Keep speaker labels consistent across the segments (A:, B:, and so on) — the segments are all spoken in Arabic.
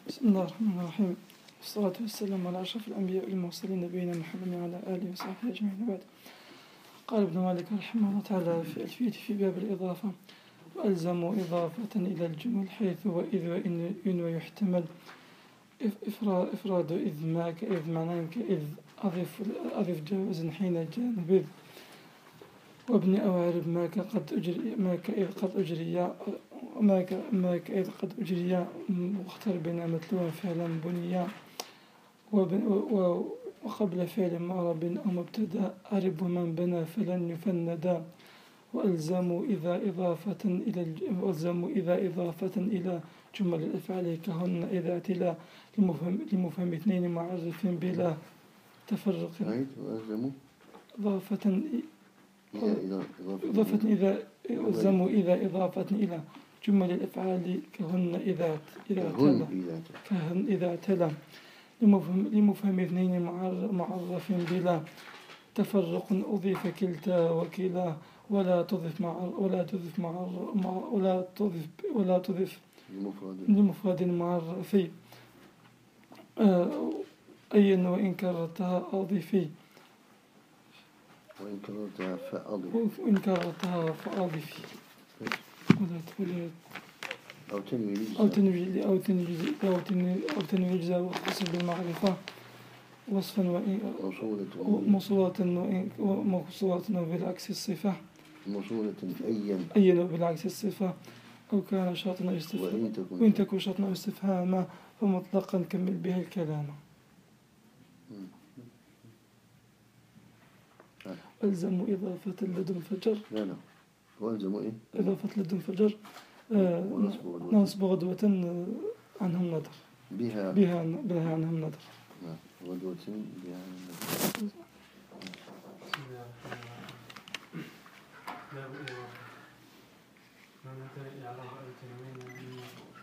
A: بسم الله الرحمن الرحيم، والصلاة والسلام على أشرف الأنبياء والمرسلين نبينا محمد وعلى آله وصحبه أجمعين. بعد، قال ابن مالك رحمه الله تعالى في ألفية في باب الإضافة: وألزموا إضافة إلى الجمل حيث وإذ وإن ويحتمل إفراد إذ ما كإذ معناه كإذ أضف جوازا حين جان بذ وابن أوارب ما كإذ قد أجري ما كإذ قد أجري واختر بين متلوها فعلا بنيا وقبل فعل معرب أو مبتدأ أرب ومن بنى فلن يفندا. وألزموا إذا إضافة إلى جمل الأفعال كهن إذا اعتلا لمفهم اثنين معرف بلا تفرق. إذا إضافة إلى جمل الأفعال كهن إذا اعتلا لمفهم اثنين معرف بلا تفرق أضيف كلتا وكلا ولا تضف لمفرد معرف أين وإن كررتها أضيفي وإن كررتها فأضيفي أو تنوي الجزاء واختصر بالمعرفة وصفا موصولة بالعكس الصفة أين بالعكس الصفة أو كان شرطا أو استفهاما وإن تكون شرطا أو استفهاما فمطلقا كمل بها الكلام. ألزموا إضافة لدن فجر إضافة لدن فجر نصب غدوة عنهم نظر بها عنهم نظر
B: غدوة بها عنهم نظر. باب الإضافة معنى إعراب أو تنوين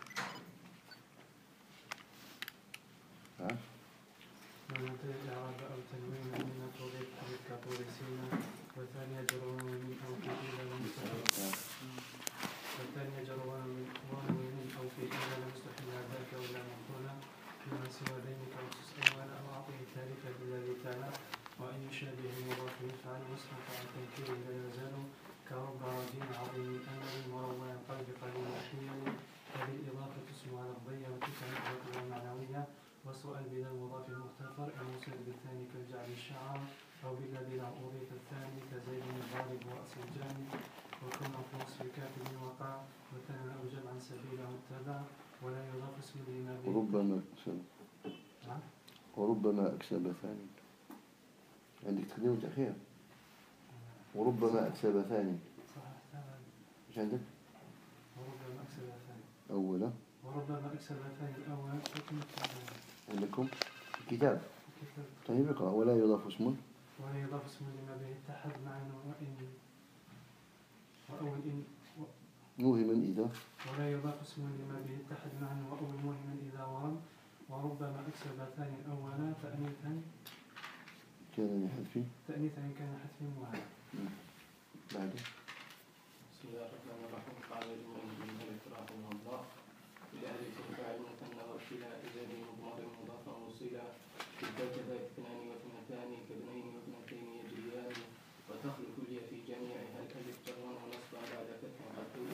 B: إعراب أو تنوين من تضيف كطول سينا والثانية جرون من أو في إلى المستحيل أو في إلى المستحيل ذاك ولا مقولة فيما سوى ذلك أو تسأل أو أعطيه الثالثة بالذي تعالى وأن يشابه المضاف يفعل واسمك عن تنكيره لا يزال كرب رجيم عظيم أمل مروع قلب قليل أحيان. هذه الإضافة تسمى على الضية وتكون معنوية وسؤال بلا المضاف المختفر الموصل بالثاني كالجعل الشعر أو بالذي له أضيف الثاني كزيد الضارب وأصل الجانب وكون في وصف كاتب وقع وثاني أو جمعا سبيله التبع ولا يضاف اسم لما به
C: وربما أكسب ثاني عندك تقديم وتأخير. وربما أكسب ثاني إيش عندك؟
B: وربما أكسب ثاني
C: أولا عندكم الكتاب طيب اقرأ. ولا يضاف اسم
B: لما به اتحد مع وأول إن
C: موهما إذا
B: ولا يضاف اسم لما به اتحد معا وأول موهما إذا ورم. وربما أكسب ثاني أولا تأنيثا
C: كان حذفي
B: كان حذفي موهما.
C: بعد
D: بسم الله الرحمن الرحيم. قال ابن مالك رحمه الله: بالألف الفاعل مثنى وابتلاء إذا بمضمر مضافا وصلا كذا اثنان واثنتان كابنين واثنتين يجريان وتخلف الياء في جميعها الألف جرا ونصبا بعد فتح قدر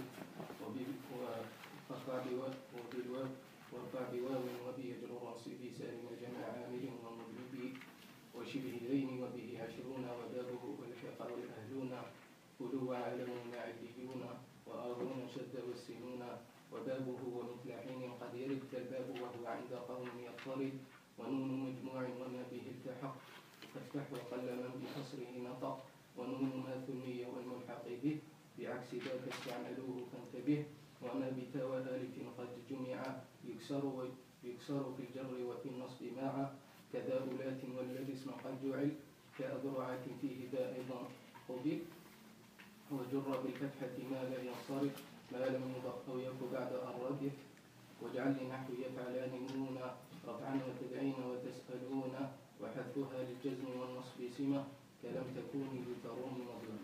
D: وارفع بواو وبه يجر راسب سالم الجمع عامل ومضرب وشبه ذين وبه عشرون وبابه والحق والأهلون كلوا وعلموا عليون وآرون شد والسنون وبابه ومثل حين قد يرد كالباب وهو عند قوم يضطرد ونون مجموع وما به التحق فافتح وقل من بحصره نطق ونون ما ثني والملحق به بعكس ذاك استعملوه فانتبه وما بتا وآلف قد جمع يكسر في الجر وفي النصب معا كذا أولات والذي اسم قد جعل كأذرعة فيه ذا أيضا قبل وجر بالفتحة ما لا ينصرف ما لم يضف أو يك بعد الردف واجعل لنحو يفعلان نونا رفعا وتدعين وتسألون وحذفها للجزم والنصب سمة كلم تكوني لتروم مظلم.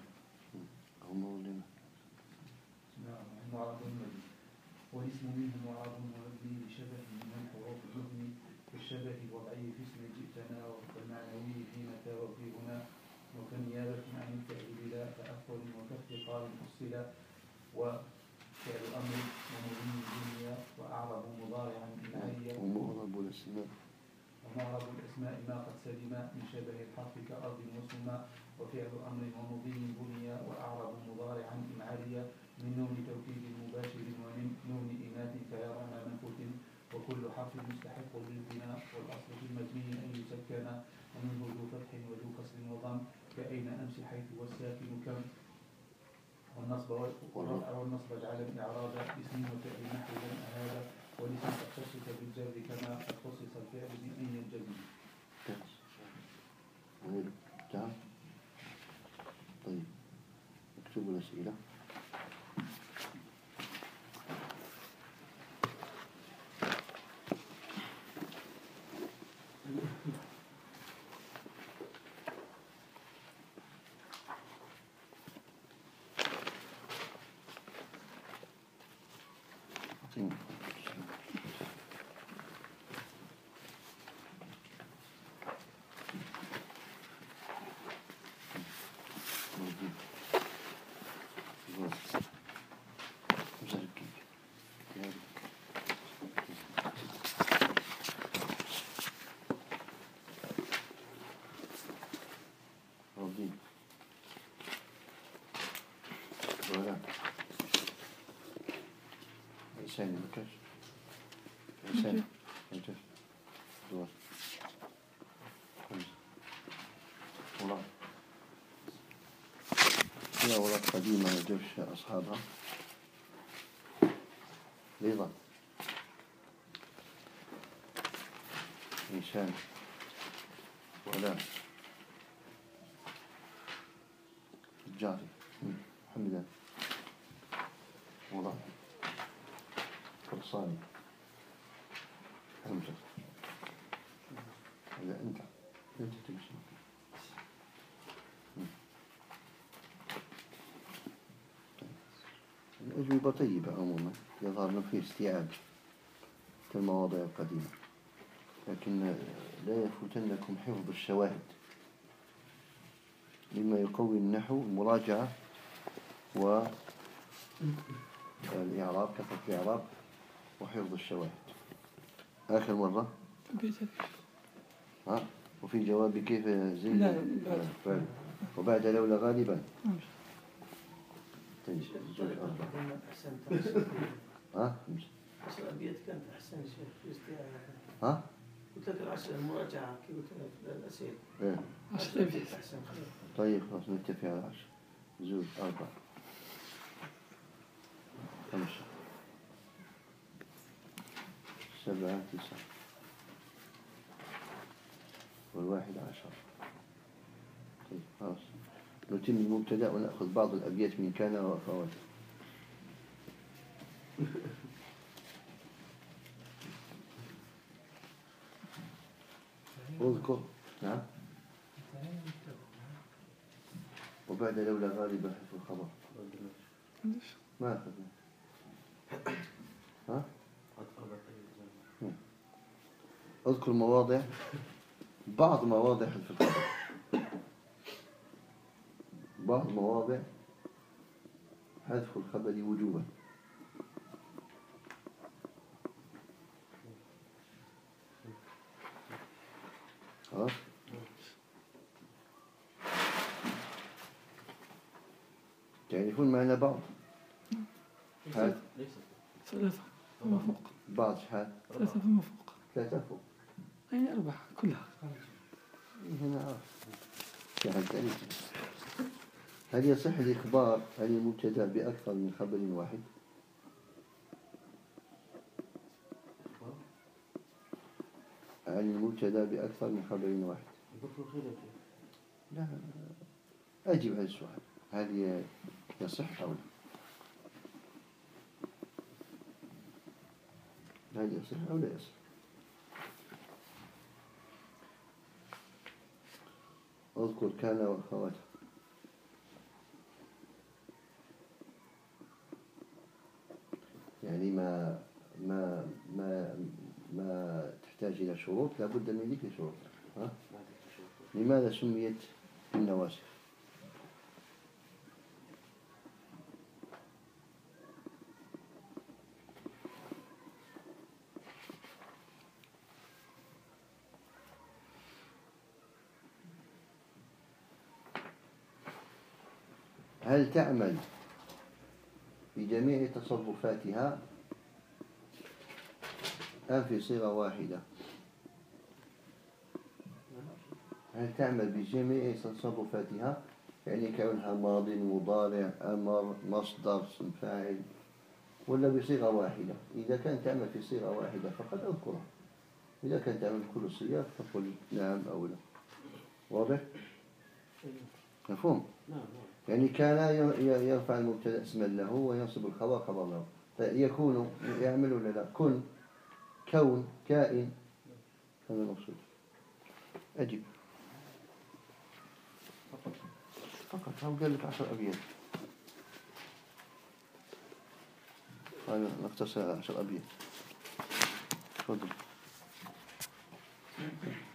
E: والاسم منه معرض ومبني لشبه من الحروف جئتنا والمعنوي حين توفي هنا وكنيابة عن الفعل بلا تأخر وكافتقار أصلا وفعل أمر ومضي الدنيا وأعرب مضارعا بالعالية
C: ومعرب الاسماء
E: ما قد سلم من شبه الحرف كأرض وسمى وفعل أمر ومضي بنيا وأعرب مضارعا بالعالية من نون توكيد مباشر ومن نون إناث كيرى منفوت وكل حرف مستحق للبناء والأصل في المبني أن يسكن ومنه ذو فتح وذو كسر وضم كأين أمس حيث والساكن كم والنصب والرفع والنصب اجعل الإعراب اسم وفعل نحو لم هذا ولسان تخصص بالجر كما قد خصص الفعل بأن ينجزم.
C: تعال. طيب اكتبوا الأسئلة. إنسان مكش إنسان مكش دور خمسة ولا هي أوراق قديمة يجبش أصحابها بيضة إنسان ولا جاري حمدا ولا فرصاني همزة إذا أنت تمشي الأجوبة طيبة عموما يظهر أنه في استيعاب في المواضيع القديمة لكن لا يفوتنكم حفظ الشواهد مما يقوي النحو المراجعة والإعراب كثرة الإعراب وحفظ الشواهد. آخر مرة وفي جواب كيف زي لا وبعد لولا غالبا تنجي
F: الأبيات كانت أحسن شيء في استيعاب. قلت لك الأسئلة المراجعة كيف كانت الأسئلة. 10 أبيات أحسن.
C: طيب خلاص نتفق على 10 زوج 4 5 7 9 والواحد 10. طيب خلاص نتم المبتدأ ونأخذ بعض الأبيات من كان وأخواته. اذكر نعم وبعد لولا غالبا في الخبر ما أخذنا اذكر مواضع بعض مواضع في الخبر بعض مواضع حذف الخبر وجوبا. خلاص تعرفون معنى بعض حال
A: 3 فما فوق
C: بعض حال
A: 3 فما فوق
C: 3 فوق
A: يعني 4 كلها
C: هنا هل يصح الإخبار عن المبتدأ بأكثر من خبر واحد؟ عن المبتدأ بأكثر من خبر واحد؟ لا أجب على السؤال هل يصح أو لا؟ هل يصح أو لا يصح؟ اذكر كان وأخواتها. يعني ما تحتاج إلى شروط لابد من ذكر شروط. ها؟ لماذا سميت بالنواسخ؟ هل تعمل بجميع تصرفاتها أم في صيغة واحدة؟ هل تعمل بجميع تصرفاتها يعني كونها ماض مضارع أمر مصدر اسم فاعل ولا بصيغة واحدة؟ إذا كانت تعمل في صيغة واحدة فقد أذكرها، إذا كانت تعمل كل الصيغ فقل نعم أو لا. واضح؟ مفهوم؟ يعني كان يرفع المبتدأ اسما له وينصب الخبر خبر له. يكون يعمل ولا لا؟ كون كائن، هذا المقصود. أجب فقط. هم قال لك 10 أبيات، نختصر 10 أبيات. تفضل.